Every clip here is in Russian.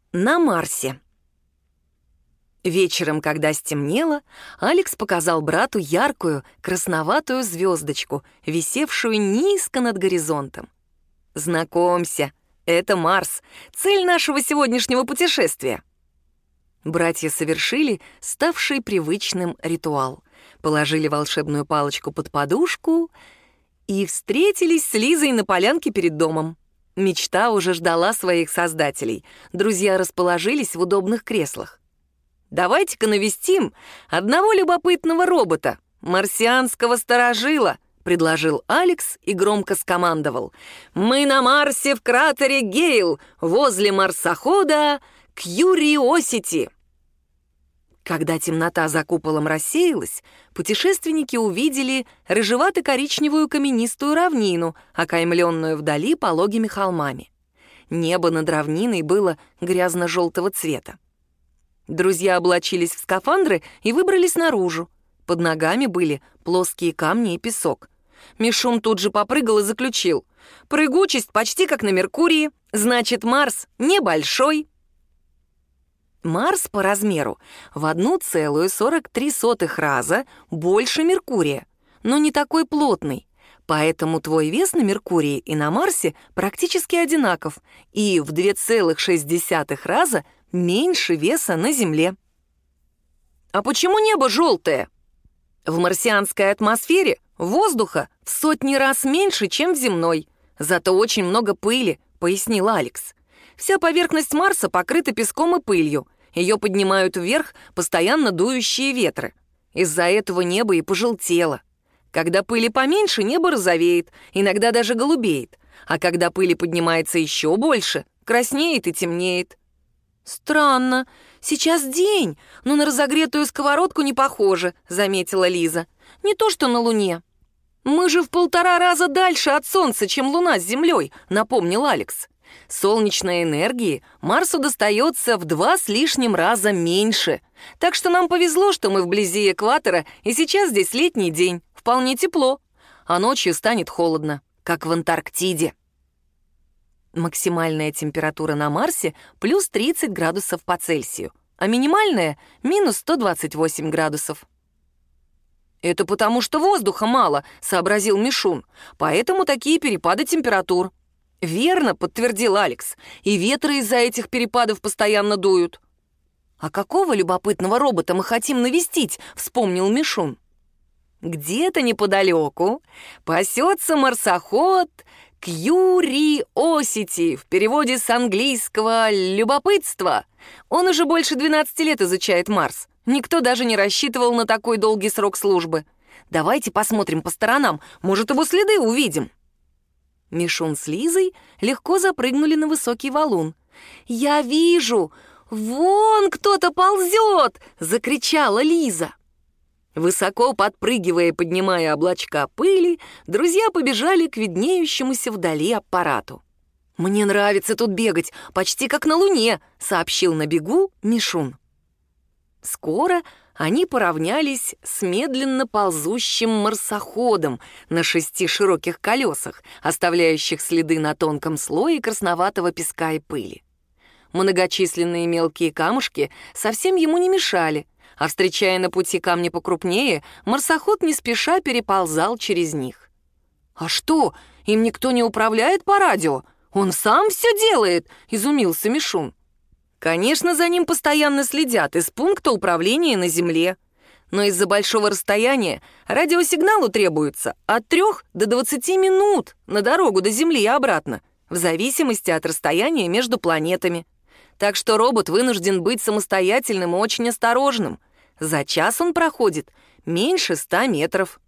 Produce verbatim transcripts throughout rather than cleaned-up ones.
На Марсе. Вечером, когда стемнело, Алекс показал брату яркую красноватую звездочку, висевшую низко над горизонтом. «Знакомься, это Марс, цель нашего сегодняшнего путешествия». Братья совершили ставший привычным ритуал. Положили волшебную палочку под подушку и встретились с Лизой на полянке перед домом. Мечта уже ждала своих создателей. Друзья расположились в удобных креслах. «Давайте-ка навестим одного любопытного робота, марсианского старожила», — предложил Алекс и громко скомандовал. «Мы на Марсе в кратере Гейл, возле марсохода Кьюриосити». Когда темнота за куполом рассеялась, путешественники увидели рыжевато-коричневую каменистую равнину, окаймленную вдали пологими холмами. Небо над равниной было грязно-желтого цвета. Друзья облачились в скафандры и выбрались наружу. Под ногами были плоские камни и песок. Мишун тут же попрыгал и заключил: «Прыгучесть почти как на Меркурии, значит, Марс небольшой». Марс по размеру в одна целая сорок три сотых раза больше Меркурия, но не такой плотный. Поэтому твой вес на Меркурии и на Марсе практически одинаков и в два целых шесть десятых раза меньше веса на Земле. А почему небо желтое? В марсианской атмосфере воздуха в сотни раз меньше, чем в земной. Зато очень много пыли, пояснил Алекс. Вся поверхность Марса покрыта песком и пылью. Ее поднимают вверх постоянно дующие ветры. Из-за этого небо и пожелтело. Когда пыли поменьше, небо розовеет, иногда даже голубеет. А когда пыли поднимается еще больше, краснеет и темнеет. «Странно. Сейчас день, но на разогретую сковородку не похоже», — заметила Лиза. «Не то что на Луне». «Мы же в полтора раза дальше от Солнца, чем Луна с Землей», — напомнил Алекс. «Солнечной энергии Марсу достается в два с лишним раза меньше. Так что нам повезло, что мы вблизи экватора, и сейчас здесь летний день, вполне тепло, а ночью станет холодно, как в Антарктиде». Максимальная температура на Марсе плюс тридцать градусов по Цельсию, а минимальная минус сто двадцать восемь градусов. «Это потому что воздуха мало», — сообразил Мишун, «поэтому такие перепады температур». «Верно», — подтвердил Алекс, «и ветры из-за этих перепадов постоянно дуют». «А какого любопытного робота мы хотим навестить?» — вспомнил Мишун. «Где-то неподалеку пасется марсоход Кьюриосити, в переводе с английского «любопытство». Он уже больше двенадцати лет изучает Марс. Никто даже не рассчитывал на такой долгий срок службы. Давайте посмотрим по сторонам, может, его следы увидим». Мишун с Лизой легко запрыгнули на высокий валун. «Я вижу! Вон кто-то ползет!» — закричала Лиза. Высоко подпрыгивая и поднимая облачка пыли, друзья побежали к виднеющемуся вдали аппарату. «Мне нравится тут бегать, почти как на Луне», — сообщил на бегу Мишун. Скоро они поравнялись с медленно ползущим марсоходом на шести широких колесах, оставляющих следы на тонком слое красноватого песка и пыли. Многочисленные мелкие камушки совсем ему не мешали, а встречая на пути камни покрупнее, марсоход не спеша переползал через них. «А что, им никто не управляет по радио? Он сам все делает?» — изумился Мишун. «Конечно, за ним постоянно следят из пункта управления на Земле. Но из-за большого расстояния радиосигналу требуется от трёх до двадцати минут на дорогу до Земли и обратно, в зависимости от расстояния между планетами. Так что робот вынужден быть самостоятельным и очень осторожным. За час он проходит меньше ста метров».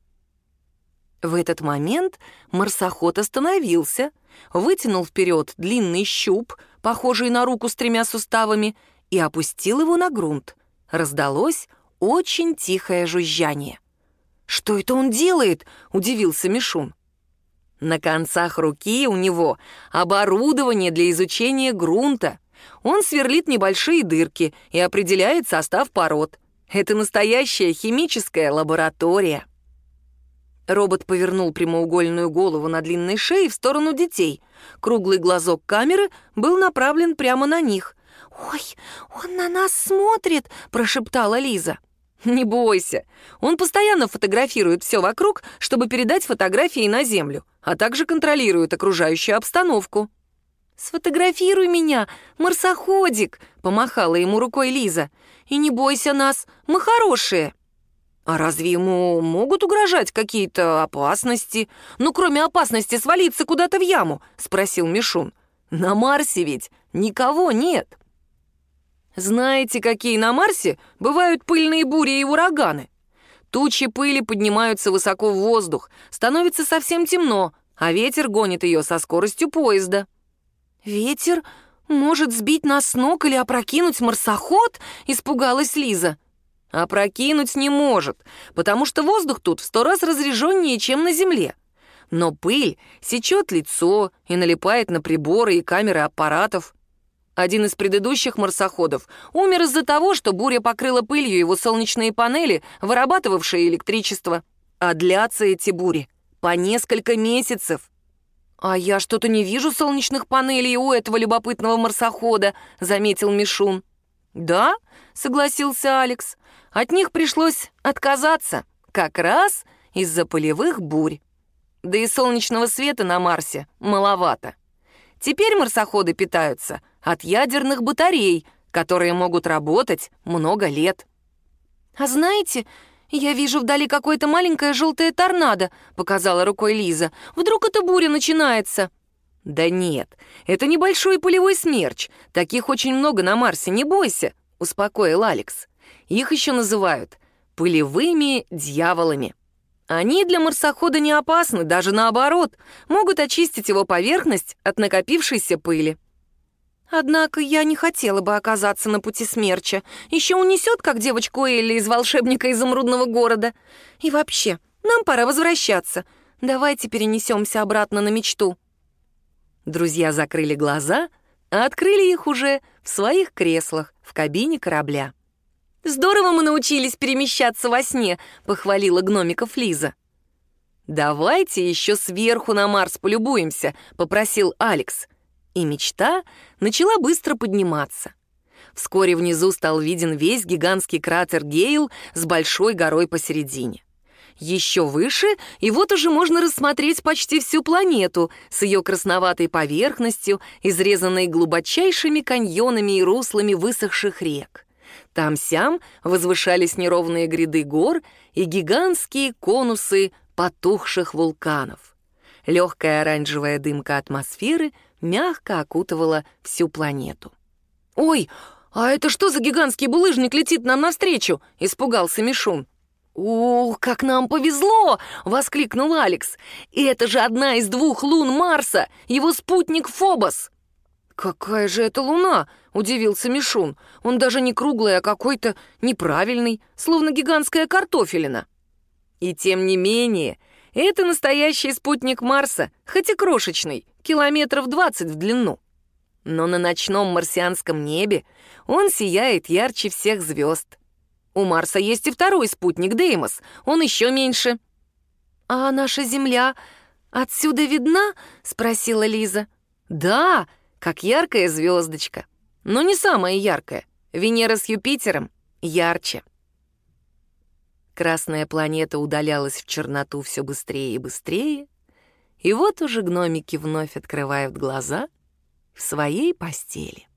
В этот момент марсоход остановился, вытянул вперед длинный щуп, похожий на руку с тремя суставами, и опустил его на грунт. Раздалось очень тихое жужжание. «Что это он делает?» — удивился Мишун. На концах руки у него оборудование для изучения грунта. Он сверлит небольшие дырки и определяет состав пород. Это настоящая химическая лаборатория. Робот повернул прямоугольную голову на длинной шее в сторону детей. Круглый глазок камеры был направлен прямо на них, «Ой, он на нас смотрит!» — прошептала Лиза. «Не бойся, он постоянно фотографирует все вокруг, чтобы передать фотографии на Землю, а также контролирует окружающую обстановку». «Сфотографируй меня, марсоходик!» — помахала ему рукой Лиза. «И не бойся нас, мы хорошие!» «А разве ему могут угрожать какие-то опасности? Ну, кроме опасности свалиться куда-то в яму?» — спросил Мишун. «На Марсе ведь никого нет». Знаете, какие на Марсе бывают пыльные бури и ураганы? Тучи пыли поднимаются высоко в воздух, становится совсем темно, а ветер гонит ее со скоростью поезда. «Ветер может сбить нас с ног или опрокинуть марсоход?» — испугалась Лиза. «Опрокинуть не может, потому что воздух тут в сто раз разреженнее, чем на Земле. Но пыль сечет лицо и налипает на приборы и камеры аппаратов. Один из предыдущих марсоходов умер из-за того, что буря покрыла пылью его солнечные панели, вырабатывавшие электричество. А длятся эти бури по несколько месяцев. «А я что-то не вижу солнечных панелей у этого любопытного марсохода», — заметил Мишун. «Да», — согласился Алекс, — «от них пришлось отказаться, как раз из-за пылевых бурь. Да и солнечного света на Марсе маловато. Теперь марсоходы питаются от ядерных батарей, которые могут работать много лет». «А знаете, я вижу вдали какое-то маленькое желтое торнадо», — показала рукой Лиза. «Вдруг это буря начинается?» «Да нет, это небольшой пылевой смерч. Таких очень много на Марсе, не бойся», — успокоил Алекс. «Их еще называют пылевыми дьяволами. Они для марсохода не опасны, даже наоборот, могут очистить его поверхность от накопившейся пыли». «Однако я не хотела бы оказаться на пути смерча. Еще унесет, как девочку Элли из «Волшебника изумрудного города». И вообще, нам пора возвращаться. Давайте перенесемся обратно на мечту». Друзья закрыли глаза, а открыли их уже в своих креслах в кабине корабля. «Здорово мы научились перемещаться во сне», — похвалила гномиков Лиза. «Давайте еще сверху на Марс полюбуемся», — попросил Алекс. И мечта начала быстро подниматься. Вскоре внизу стал виден весь гигантский кратер Гейл с большой горой посередине. Еще выше, и вот уже можно рассмотреть почти всю планету с ее красноватой поверхностью, изрезанной глубочайшими каньонами и руслами высохших рек. Там-сям возвышались неровные гряды гор и гигантские конусы потухших вулканов. Легкая оранжевая дымка атмосферы мягко окутывала всю планету. «Ой, а это что за гигантский булыжник летит нам навстречу?» — испугался Мишун. «Ух, как нам повезло!» — воскликнул Алекс. «И это же одна из двух лун Марса, его спутник Фобос!» «Какая же это луна?» — удивился Мишун. «Он даже не круглый, а какой-то неправильный, словно гигантская картофелина». «И тем не менее, это настоящий спутник Марса, хоть и крошечный, километров двадцать в длину. Но на ночном марсианском небе он сияет ярче всех звезд. У Марса есть и второй спутник Деймос, он еще меньше». «А наша Земля отсюда видна?» — спросила Лиза. «Да, как яркая звездочка. Но не самая яркая. Венера с Юпитером ярче». Красная планета удалялась в черноту все быстрее и быстрее, и вот уже гномики вновь открывают глаза в своей постели.